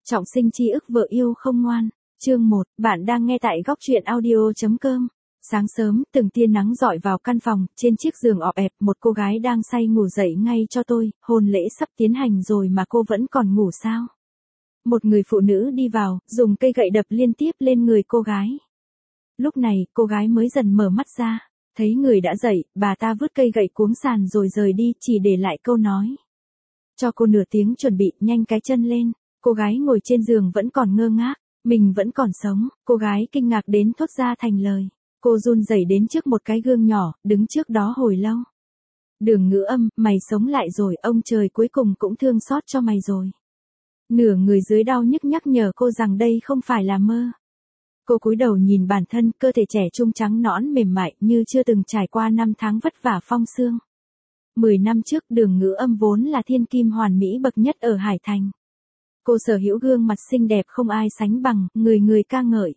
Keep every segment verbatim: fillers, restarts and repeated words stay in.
Trọng sinh chi ức vợ yêu không ngoan. Chương một, bạn đang nghe tại góc truyện audio.com. Sáng sớm, từng tia nắng rọi vào căn phòng, trên chiếc giường ọp ẹp, một cô gái đang say ngủ dậy ngay cho tôi, hôn lễ sắp tiến hành rồi mà cô vẫn còn ngủ sao? Một người phụ nữ đi vào, dùng cây gậy đập liên tiếp lên người cô gái. Lúc này, cô gái mới dần mở mắt ra, thấy người đã dậy, bà ta vứt cây gậy cuống sàn rồi rời đi, chỉ để lại câu nói. Cho cô nửa tiếng chuẩn bị, nhanh cái chân lên. Cô gái ngồi trên giường vẫn còn ngơ ngác, mình vẫn còn sống, cô gái kinh ngạc đến thốt ra thành lời. Cô run rẩy đến trước một cái gương nhỏ, đứng trước đó hồi lâu. Đường Ngữ Âm, mày sống lại rồi, ông trời cuối cùng cũng thương xót cho mày rồi. Nửa người dưới đau nhức nhắc nhở cô rằng đây không phải là mơ. Cô cúi đầu nhìn bản thân, cơ thể trẻ trung trắng nõn mềm mại như chưa từng trải qua năm tháng vất vả phong sương. Mười năm trước, Đường Ngữ Âm vốn là thiên kim hoàn mỹ bậc nhất ở Hải Thành. Cô sở hữu gương mặt xinh đẹp không ai sánh bằng, người người ca ngợi.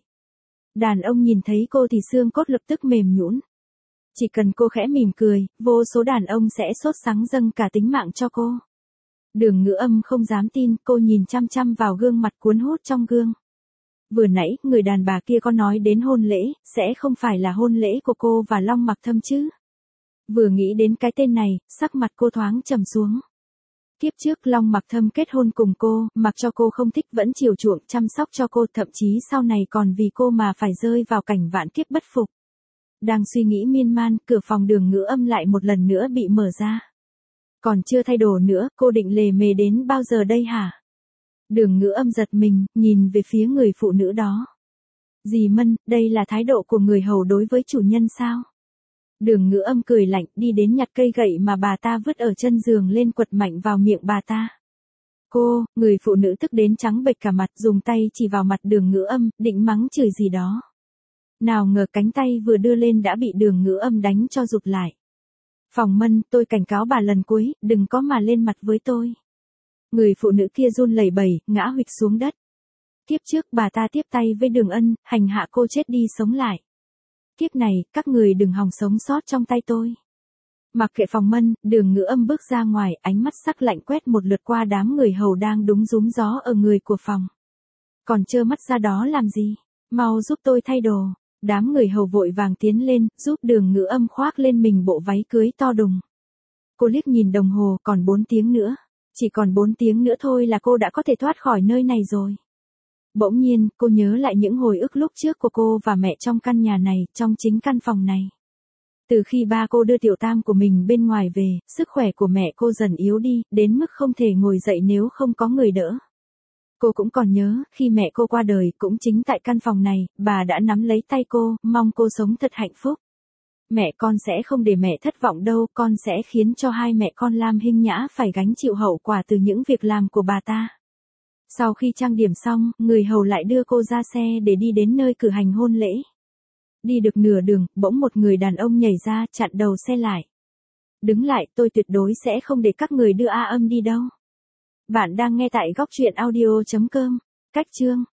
Đàn ông nhìn thấy cô thì xương cốt lập tức mềm nhũn. Chỉ cần cô khẽ mỉm cười, vô số đàn ông sẽ sốt sắng dâng cả tính mạng cho cô. Đường Ngữ Âm không dám tin, cô nhìn chăm chăm vào gương mặt cuốn hút trong gương. Vừa nãy, người đàn bà kia có nói đến hôn lễ, sẽ không phải là hôn lễ của cô và Long Mặc Thâm chứ? Vừa nghĩ đến cái tên này, sắc mặt cô thoáng trầm xuống. Kiếp trước Long Mặc Thâm kết hôn cùng cô, mặc cho cô không thích vẫn chiều chuộng chăm sóc cho cô, thậm chí sau này còn vì cô mà phải rơi vào cảnh vạn kiếp bất phục. Đang suy nghĩ miên man, cửa phòng Đường Ngữ Âm lại một lần nữa bị mở ra. Còn chưa thay đồ nữa, cô định lề mề đến bao giờ đây hả? Đường Ngữ Âm giật mình, nhìn về phía người phụ nữ đó. Dì Mân, đây là thái độ của người hầu đối với chủ nhân sao? Đường Ngữ Âm cười lạnh, đi đến nhặt cây gậy mà bà ta vứt ở chân giường lên quật mạnh vào miệng bà ta. Cô, người phụ nữ tức đến trắng bệch cả mặt, dùng tay chỉ vào mặt Đường Ngữ Âm, định mắng chửi gì đó. Nào ngờ cánh tay vừa đưa lên đã bị Đường Ngữ Âm đánh cho rụt lại. Phòng Mân, tôi cảnh cáo bà lần cuối, đừng có mà lên mặt với tôi. Người phụ nữ kia run lẩy bẩy, ngã huỵch xuống đất. Kiếp trước bà ta tiếp tay với Đường Ân, hành hạ cô chết đi sống lại. Kiếp này, các người đừng hòng sống sót trong tay tôi. Mặc kệ Phòng Mân, Đường Ngữ Âm bước ra ngoài, ánh mắt sắc lạnh quét một lượt qua đám người hầu đang đúng rúm gió ở người của phòng. Còn trơ mắt ra đó làm gì? Mau giúp tôi thay đồ. Đám người hầu vội vàng tiến lên, giúp Đường Ngữ Âm khoác lên mình bộ váy cưới to đùng. Cô liếc nhìn đồng hồ, còn bốn tiếng nữa. Chỉ còn bốn tiếng nữa thôi là cô đã có thể thoát khỏi nơi này rồi. Bỗng nhiên, cô nhớ lại những hồi ức lúc trước của cô và mẹ trong căn nhà này, trong chính căn phòng này. Từ khi ba cô đưa tiểu tam của mình bên ngoài về, sức khỏe của mẹ cô dần yếu đi, đến mức không thể ngồi dậy nếu không có người đỡ. Cô cũng còn nhớ, khi mẹ cô qua đời, cũng chính tại căn phòng này, bà đã nắm lấy tay cô, mong cô sống thật hạnh phúc. Mẹ con sẽ không để mẹ thất vọng đâu, con sẽ khiến cho hai mẹ con Lam Hinh Nhã phải gánh chịu hậu quả từ những việc làm của bà ta. Sau khi trang điểm xong, người hầu lại đưa cô ra xe để đi đến nơi cử hành hôn lễ. Đi được nửa đường, bỗng một người đàn ông nhảy ra, chặn đầu xe lại. Đứng lại, tôi tuyệt đối sẽ không để các người đưa A Âm đi đâu. Bạn đang nghe tại góc truyện audio chấm com. Cách chương